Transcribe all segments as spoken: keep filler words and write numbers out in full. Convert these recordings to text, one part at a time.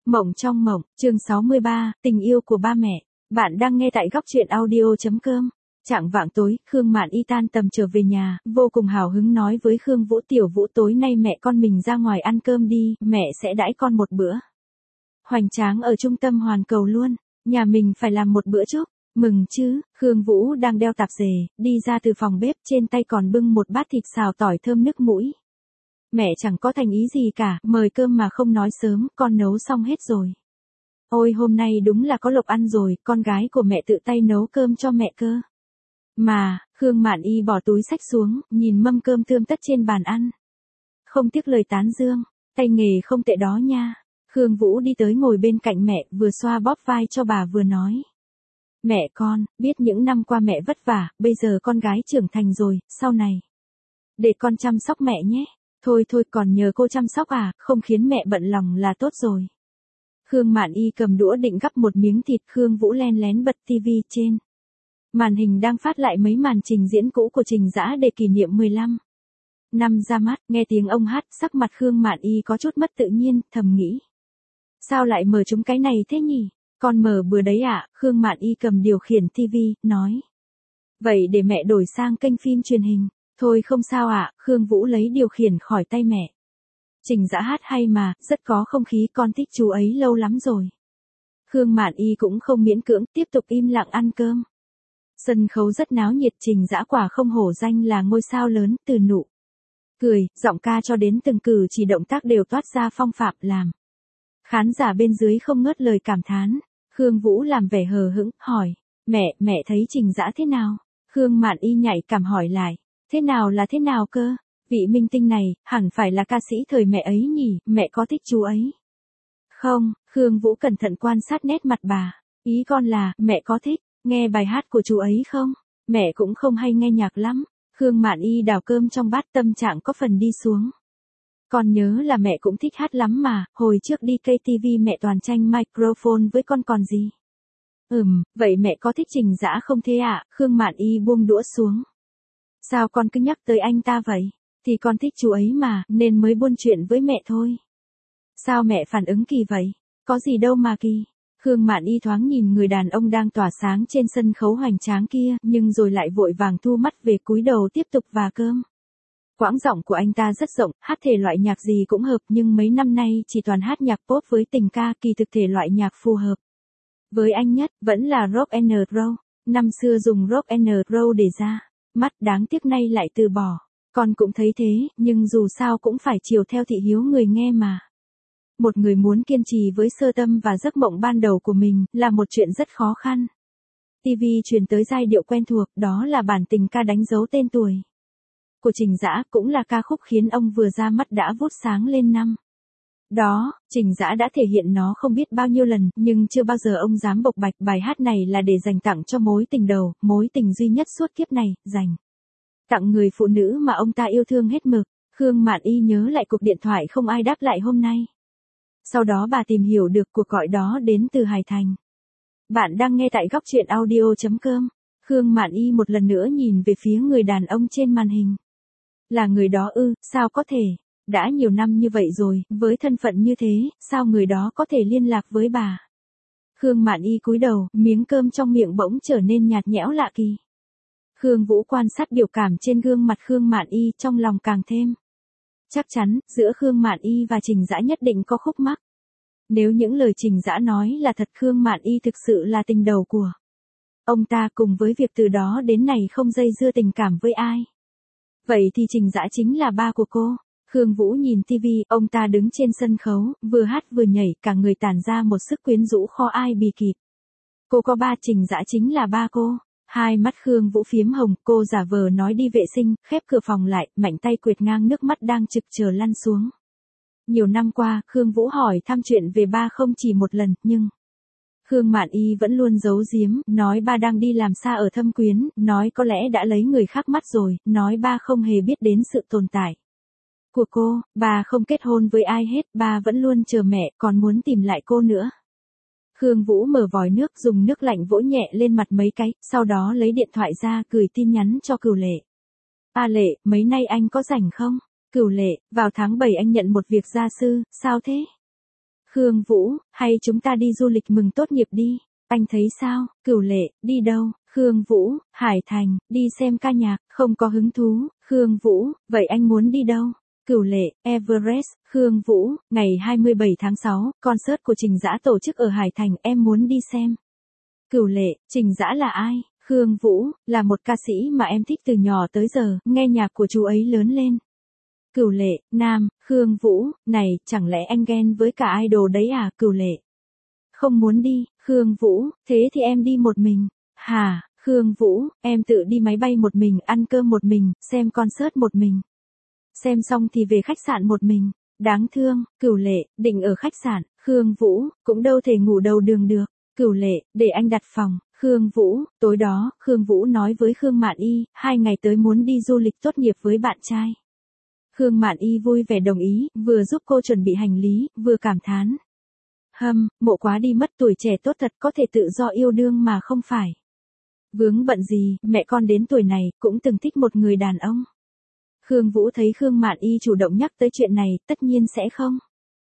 Mộng trong mộng, chương sáu mươi ba, tình yêu của ba mẹ. Bạn đang nghe tại góc truyện audio chấm com. Chạng vạng tối, Khương Mạn Y tan tầm trở về nhà, vô cùng hào hứng nói với Khương Vũ: Tiểu Vũ, tối nay mẹ con mình ra ngoài ăn cơm đi, mẹ sẽ đãi con một bữa. Hoành tráng ở trung tâm Hoàn Cầu luôn, nhà mình phải làm một bữa chúc mừng chứ. Khương Vũ đang đeo tạp dề, đi ra từ phòng bếp, trên tay còn bưng một bát thịt xào tỏi thơm nức mũi. Mẹ chẳng có thành ý gì cả, mời cơm mà không nói sớm, con nấu xong hết rồi. Ôi hôm nay đúng là có lộc ăn rồi, con gái của mẹ tự tay nấu cơm cho mẹ cơ. Mà, Khương Mạn Y bỏ túi xách xuống, nhìn mâm cơm tươm tất trên bàn ăn. Không tiếc lời tán dương, tay nghề không tệ đó nha. Khương Vũ đi tới ngồi bên cạnh mẹ, vừa xoa bóp vai cho bà vừa nói. Mẹ con, biết những năm qua mẹ vất vả, bây giờ con gái trưởng thành rồi, sau này để con chăm sóc mẹ nhé. Thôi thôi, còn nhờ cô chăm sóc à, không khiến mẹ bận lòng là tốt rồi. Khương Mạn Y cầm đũa định gắp một miếng thịt, Khương Vũ len lén bật tivi trên. Màn hình đang phát lại mấy màn trình diễn cũ của Trình Dã để kỷ niệm mười lăm năm ra mắt, nghe tiếng ông hát, sắc mặt Khương Mạn Y có chút mất tự nhiên, thầm nghĩ. Sao lại mở chúng cái này thế nhỉ? Con mở bừa đấy ạ. Khương Mạn Y cầm điều khiển tivi, nói. Vậy để mẹ đổi sang kênh phim truyền hình. Thôi không sao ạ. Khương Vũ lấy điều khiển khỏi tay mẹ. Trình Dã hát hay mà, rất có không khí, con thích chú ấy lâu lắm rồi. Khương Mạn Y cũng không miễn cưỡng, tiếp tục im lặng ăn cơm. Sân khấu rất náo nhiệt, Trình Dã quả không hổ danh là ngôi sao lớn, từ nụ cười, giọng ca cho đến từng cử chỉ động tác đều toát ra phong phạm, làm khán giả bên dưới không ngớt lời cảm thán. Khương Vũ làm vẻ hờ hững, hỏi, mẹ, mẹ thấy Trình Dã thế nào? Khương Mạn Y nhạy cảm hỏi lại, thế nào là thế nào cơ? Vị minh tinh này, hẳn phải là ca sĩ thời mẹ ấy nhỉ, mẹ có thích chú ấy? Không, Khương Vũ cẩn thận quan sát nét mặt bà, ý con là, mẹ có thích nghe bài hát của chú ấy không? Mẹ cũng không hay nghe nhạc lắm. Khương Mạn Y đào cơm trong bát, tâm trạng có phần đi xuống. Con nhớ là mẹ cũng thích hát lắm mà, hồi trước đi ca tê vê mẹ toàn tranh microphone với con còn gì. Ừm, vậy mẹ có thích Trình Dã không thế ạ? À? Khương Mạn Y buông đũa xuống. Sao con cứ nhắc tới anh ta vậy? Thì con thích chú ấy mà, nên mới buôn chuyện với mẹ thôi. Sao mẹ phản ứng kỳ vậy? Có gì đâu mà kỳ. Khương Mạn Y thoáng nhìn người đàn ông đang tỏa sáng trên sân khấu hoành tráng kia, nhưng rồi lại vội vàng thu mắt về, cúi đầu tiếp tục vả cơm. Quãng giọng của anh ta rất rộng, hát thể loại nhạc gì cũng hợp, nhưng mấy năm nay chỉ toàn hát nhạc pop với tình ca, kỳ thực thể loại nhạc phù hợp với anh nhất, vẫn là rock and roll. Năm xưa dùng rock and roll để ra mắt, đáng tiếc nay lại từ bỏ. Con cũng thấy thế, nhưng dù sao cũng phải chiều theo thị hiếu người nghe mà. Một người muốn kiên trì với sơ tâm và giấc mộng ban đầu của mình, là một chuyện rất khó khăn. ti vi truyền tới giai điệu quen thuộc, đó là bản tình ca đánh dấu tên tuổi của Trình Dã, cũng là ca khúc khiến ông vừa ra mắt đã vút sáng lên năm đó. Trình Dã đã thể hiện nó không biết bao nhiêu lần, nhưng chưa bao giờ ông dám bộc bạch. Bài hát này là để dành tặng cho mối tình đầu, mối tình duy nhất suốt kiếp này, dành tặng người phụ nữ mà ông ta yêu thương hết mực. Khương Mạn Y nhớ lại cuộc điện thoại không ai đáp lại hôm nay. Sau đó bà tìm hiểu được cuộc gọi đó đến từ Hải Thành. Bạn đang nghe tại góc truyện audio chấm com. Khương Mạn Y một lần nữa nhìn về phía người đàn ông trên màn hình. Là người đó ư? Sao có thể? Đã nhiều năm như vậy rồi, với thân phận như thế, sao người đó có thể liên lạc với bà? Khương Mạn Y cúi đầu, miếng cơm trong miệng bỗng trở nên nhạt nhẽo lạ kỳ. Khương Vũ quan sát biểu cảm trên gương mặt Khương Mạn Y, trong lòng càng thêm chắc chắn, giữa Khương Mạn Y và Trình Dã nhất định có khúc mắc. Nếu những lời Trình Dã nói là thật, Khương Mạn Y thực sự là tình đầu của ông ta, cùng với việc từ đó đến này không dây dưa tình cảm với ai. Vậy thì Trình Dã chính là ba của cô. Khương Vũ nhìn tivi, ông ta đứng trên sân khấu, vừa hát vừa nhảy, cả người tản ra một sức quyến rũ khó ai bì kịp. Cô có ba, Trình Dã chính là ba cô. Hai mắt Khương Vũ phiếm hồng, cô giả vờ nói đi vệ sinh, khép cửa phòng lại, mạnh tay quệt ngang nước mắt đang trực chờ lăn xuống. Nhiều năm qua, Khương Vũ hỏi thăm chuyện về ba không chỉ một lần, nhưng Khương Mạn Y vẫn luôn giấu giếm, nói ba đang đi làm xa ở Thâm Quyến, nói có lẽ đã lấy người khác mắt rồi, nói ba không hề biết đến sự tồn tại của cô, ba không kết hôn với ai hết, ba vẫn luôn chờ mẹ, còn muốn tìm lại cô nữa. Khương Vũ mở vòi nước, dùng nước lạnh vỗ nhẹ lên mặt mấy cái, sau đó lấy điện thoại ra, gửi tin nhắn cho Cửu Lệ. A Lệ, mấy nay anh có rảnh không? Cửu Lệ, vào tháng bảy anh nhận một việc gia sư, sao thế? Khương Vũ, hay chúng ta đi du lịch mừng tốt nghiệp đi, anh thấy sao? Cửu Lệ, đi đâu? Khương Vũ, Hải Thành, đi xem ca nhạc, không có hứng thú. Khương Vũ, vậy anh muốn đi đâu? Cửu Lệ, Everest. Khương Vũ, ngày hai mươi bảy tháng sáu, concert của Trình Dã tổ chức ở Hải Thành, em muốn đi xem. Cửu Lệ, Trình Dã là ai? Khương Vũ, là một ca sĩ mà em thích từ nhỏ tới giờ, nghe nhạc của chú ấy lớn lên. Cửu Lệ, Nam. Khương Vũ, này, chẳng lẽ anh ghen với cả idol đấy à? Cửu Lệ, không muốn đi. Khương Vũ, thế thì em đi một mình. Hả? Khương Vũ, em tự đi máy bay một mình, ăn cơm một mình, xem concert một mình. Xem xong thì về khách sạn một mình. Đáng thương. Cửu Lệ, định ở khách sạn. Khương Vũ, cũng đâu thể ngủ đầu đường được. Cửu Lệ, để anh đặt phòng. Khương Vũ, tối đó, Khương Vũ nói với Khương Mạn Y, hai ngày tới muốn đi du lịch tốt nghiệp với bạn trai. Khương Mạn Y vui vẻ đồng ý, vừa giúp cô chuẩn bị hành lý, vừa cảm thán. Hâm, mộ quá đi mất, tuổi trẻ tốt thật, có thể tự do yêu đương mà không phải vướng bận gì, mẹ con đến tuổi này, cũng từng thích một người đàn ông. Khương Vũ thấy Khương Mạn Y chủ động nhắc tới chuyện này, tất nhiên sẽ không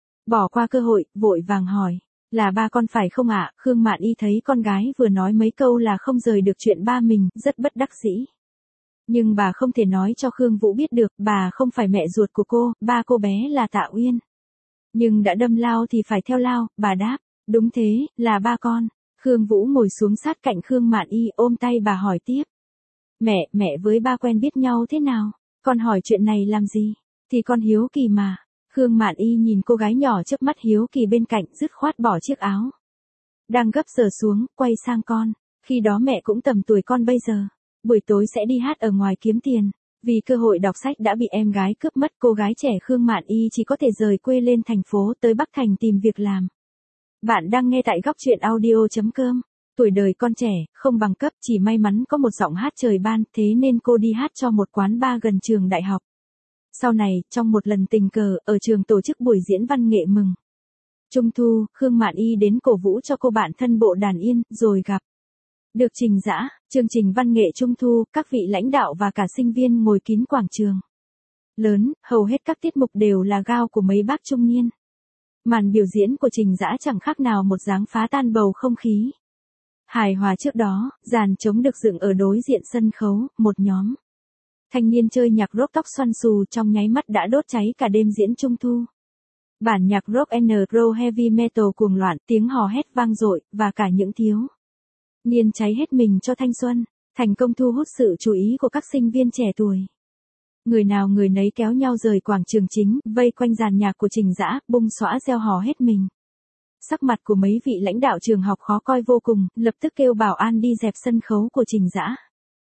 bỏ qua cơ hội, vội vàng hỏi. Là ba con phải không ạ? Khương Mạn Y thấy con gái vừa nói mấy câu là không rời được chuyện ba mình, rất bất đắc dĩ. Nhưng bà không thể nói cho Khương Vũ biết được, bà không phải mẹ ruột của cô, ba cô bé là Tạ Uyên. Nhưng đã đâm lao thì phải theo lao, bà đáp. Đúng thế, là ba con. Khương Vũ ngồi xuống sát cạnh Khương Mạn Y, ôm tay bà hỏi tiếp. Mẹ, mẹ với ba quen biết nhau thế nào? Con hỏi chuyện này làm gì? Thì con hiếu kỳ mà. Khương Mạn Y nhìn cô gái nhỏ trước mắt hiếu kỳ bên cạnh, dứt khoát bỏ chiếc áo đang gấp giờ xuống, quay sang con. Khi đó mẹ cũng tầm tuổi con bây giờ. Buổi tối sẽ đi hát ở ngoài kiếm tiền. Vì cơ hội đọc sách đã bị em gái cướp mất, cô gái trẻ Khương Mạn Y chỉ có thể rời quê lên thành phố tới Bắc Thành tìm việc làm. Bạn đang nghe tại góc truyện audio chấm com. Tuổi đời con trẻ, không bằng cấp, chỉ may mắn có một giọng hát trời ban, thế nên cô đi hát cho một quán bar gần trường đại học. Sau này, trong một lần tình cờ, ở trường tổ chức buổi diễn văn nghệ mừng Trung thu, Khương Mạn Y đến cổ vũ cho cô bạn thân bộ đàn yên, rồi gặp được Trình Dã. Chương trình văn nghệ Trung thu, các vị lãnh đạo và cả sinh viên ngồi kín quảng trường lớn, hầu hết các tiết mục đều là gao của mấy bác trung niên. Màn biểu diễn của Trình Dã chẳng khác nào một dáng phá tan bầu không khí hài hòa. Trước đó, dàn trống được dựng ở đối diện sân khấu, một nhóm thanh niên chơi nhạc rock tóc xoăn xù trong nháy mắt đã đốt cháy cả đêm diễn Trung thu. Bản nhạc rock and roll heavy metal cuồng loạn, tiếng hò hét vang dội, và cả những thiếu niên cháy hết mình cho thanh xuân, thành công thu hút sự chú ý của các sinh viên trẻ tuổi. Người nào người nấy kéo nhau rời quảng trường chính, vây quanh dàn nhạc của Trình Dã, bung xõa reo hò hết mình. Sắc mặt của mấy vị lãnh đạo trường học khó coi vô cùng, lập tức kêu bảo an đi dẹp sân khấu của Trình Dã.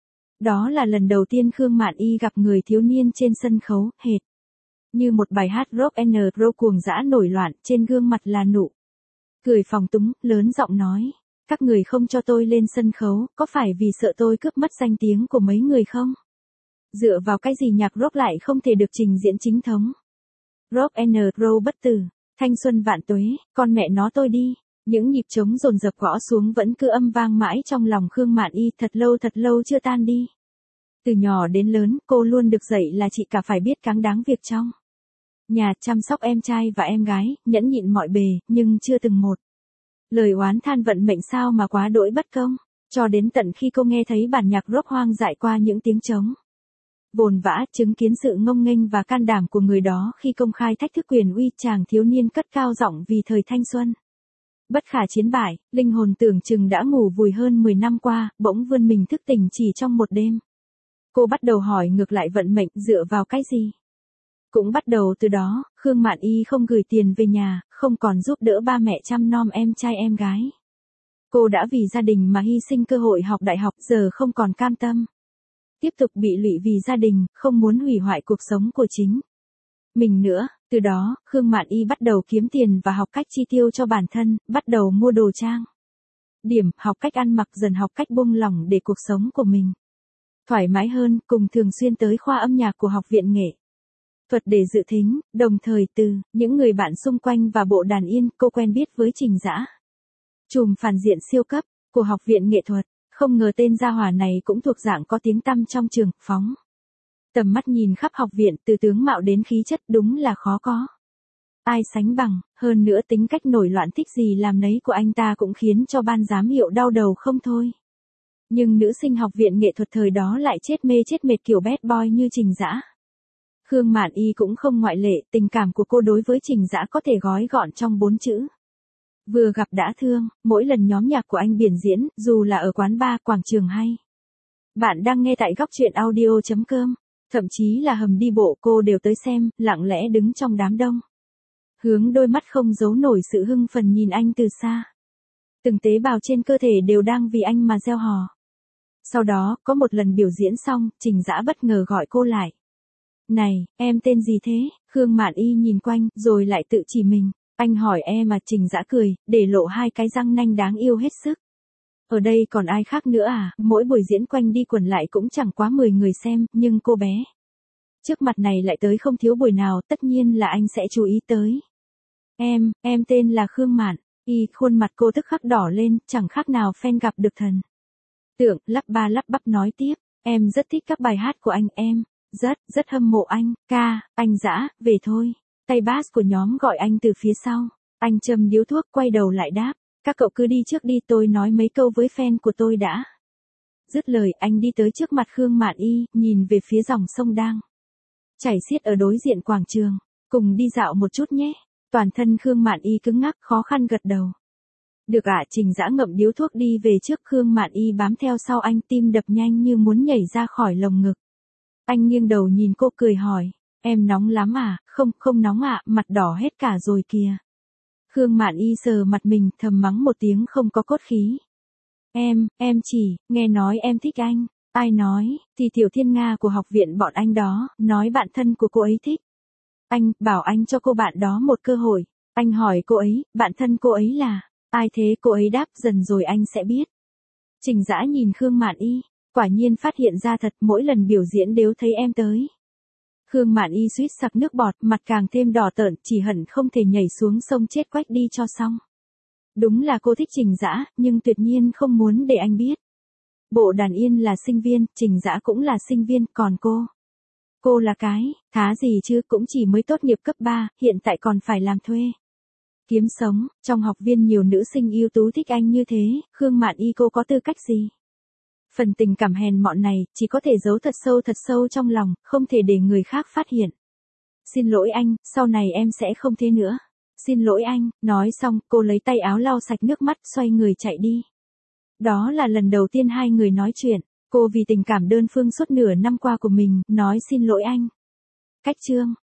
Đó là lần đầu tiên Khương Mạn Y gặp người thiếu niên trên sân khấu, hệt như một bài hát rock and roll cuồng dã nổi loạn, trên gương mặt là nụ cười phóng túng, lớn giọng nói. Các người không cho tôi lên sân khấu, có phải vì sợ tôi cướp mất danh tiếng của mấy người không? Dựa vào cái gì nhạc rock lại không thể được trình diễn chính thống? Rock and roll bất tử, thanh xuân vạn tuế, con mẹ nó tôi đi. Những nhịp trống dồn dập gõ xuống vẫn cứ âm vang mãi trong lòng Khương Mạn Y, thật lâu thật lâu chưa tan đi. Từ nhỏ đến lớn, cô luôn được dạy là chị cả phải biết cáng đáng việc trong nhà, chăm sóc em trai và em gái, nhẫn nhịn mọi bề, nhưng chưa từng một lời oán than vận mệnh sao mà quá đỗi bất công. Cho đến tận khi cô nghe thấy bản nhạc rock hoang dại qua những tiếng trống vồn vã, chứng kiến sự ngông nghênh và can đảm của người đó khi công khai thách thức quyền uy, chàng thiếu niên cất cao giọng vì thời thanh xuân bất khả chiến bại, linh hồn tưởng chừng đã ngủ vùi hơn mười năm qua, bỗng vươn mình thức tỉnh chỉ trong một đêm. Cô bắt đầu hỏi ngược lại vận mệnh dựa vào cái gì? Cũng bắt đầu từ đó, Khương Mạn Y không gửi tiền về nhà, không còn giúp đỡ ba mẹ chăm nom em trai em gái. Cô đã vì gia đình mà hy sinh cơ hội học đại học, giờ không còn cam tâm tiếp tục bị lụy vì gia đình, không muốn hủy hoại cuộc sống của chính mình nữa. Từ đó, Khương Mạn Y bắt đầu kiếm tiền và học cách chi tiêu cho bản thân, bắt đầu mua đồ trang điểm, học cách ăn mặc, dần học cách buông lỏng để cuộc sống của mình thoải mái hơn, cùng thường xuyên tới khoa âm nhạc của Học viện Nghệ thuật để dự thính, đồng thời từ những người bạn xung quanh và bộ đàn yên, cô quen biết với Trình Dã, trùm phản diện siêu cấp của Học viện Nghệ thuật. Không ngờ tên gia hỏa này cũng thuộc dạng có tiếng tăm trong trường, phóng tầm mắt nhìn khắp học viện, từ tướng mạo đến khí chất, đúng là khó có ai sánh bằng, hơn nữa tính cách nổi loạn thích gì làm nấy của anh ta cũng khiến cho ban giám hiệu đau đầu không thôi. Nhưng nữ sinh học viện nghệ thuật thời đó lại chết mê chết mệt kiểu bad boy như Trình Dã. Khương Mạn Y cũng không ngoại lệ, tình cảm của cô đối với Trình Dã có thể gói gọn trong bốn chữ. Vừa gặp đã thương, mỗi lần nhóm nhạc của anh biểu diễn, dù là ở quán bar, quảng trường hay. Bạn đang nghe tại góc truyện audio chấm com, thậm chí là hầm đi bộ cô đều tới xem, lặng lẽ đứng trong đám đông. Hướng đôi mắt không giấu nổi sự hưng phấn nhìn anh từ xa. Từng tế bào trên cơ thể đều đang vì anh mà reo hò. Sau đó, có một lần biểu diễn xong, Trình Dã bất ngờ gọi cô lại. Này, em tên gì thế? Khương Mạn Y nhìn quanh, rồi lại tự chỉ mình. Anh hỏi em mà. Trình Dã cười, để lộ hai cái răng nanh đáng yêu hết sức. Ở đây còn ai khác nữa à? Mỗi buổi diễn quanh đi quẩn lại cũng chẳng quá mười người xem, nhưng cô bé trước mặt này lại tới không thiếu buổi nào, tất nhiên là anh sẽ chú ý tới. Em, em tên là Khương Mạn Y. Khuôn mặt cô tức khắc đỏ lên, chẳng khác nào fan gặp được thần tượng, lắp ba lắp bắp nói tiếp. Em rất thích các bài hát của anh, em rất, rất hâm mộ anh. Ca, anh Dã, về thôi. Tay bass của nhóm gọi anh từ phía sau. Anh châm điếu thuốc, quay đầu lại đáp. Các cậu cứ đi trước đi, tôi nói mấy câu với fan của tôi đã. Dứt lời, anh đi tới trước mặt Khương Mạn Y, nhìn về phía dòng sông đang chảy xiết ở đối diện quảng trường. Cùng đi dạo một chút nhé. Toàn thân Khương Mạn Y cứng ngắc, khó khăn gật đầu. Được ạ. Trình Dã ngậm điếu thuốc đi về trước, Khương Mạn Y bám theo sau anh, tim đập nhanh như muốn nhảy ra khỏi lồng ngực. Anh nghiêng đầu nhìn cô cười hỏi, em nóng lắm à? Không, không nóng ạ, mặt đỏ hết cả rồi kìa. Khương Mạn Y sờ mặt mình, thầm mắng một tiếng không có cốt khí. Em, em chỉ, nghe nói em thích anh. Ai nói? Thì Tiểu Thiên Nga của học viện bọn anh đó, nói bạn thân của cô ấy thích anh, bảo anh cho cô bạn đó một cơ hội. Anh hỏi cô ấy, bạn thân cô ấy là ai thế? Cô ấy đáp, dần rồi anh sẽ biết. Trình Dã nhìn Khương Mạn Y, quả nhiên phát hiện ra thật, mỗi lần biểu diễn đều thấy em tới. Khương Mạn Y suýt sặc nước bọt, mặt càng thêm đỏ tợn, chỉ hận không thể nhảy xuống sông chết quách đi cho xong. Đúng là cô thích Trình Dã, nhưng tuyệt nhiên không muốn để anh biết. Bộ Đàn Yên là sinh viên, Trình Dã cũng là sinh viên, còn cô. Cô là cái, thá gì chứ, cũng chỉ mới tốt nghiệp cấp ba, hiện tại còn phải làm thuê. Kiếm sống, trong học viên nhiều nữ sinh ưu tú thích anh như thế, Khương Mạn Y cô có tư cách gì? Phần tình cảm hèn mọn này, chỉ có thể giấu thật sâu thật sâu trong lòng, không thể để người khác phát hiện. Xin lỗi anh, sau này em sẽ không thế nữa. Xin lỗi anh, nói xong, cô lấy tay áo lau sạch nước mắt, xoay người chạy đi. Đó là lần đầu tiên hai người nói chuyện, cô vì tình cảm đơn phương suốt nửa năm qua của mình, nói xin lỗi anh. Cách chương.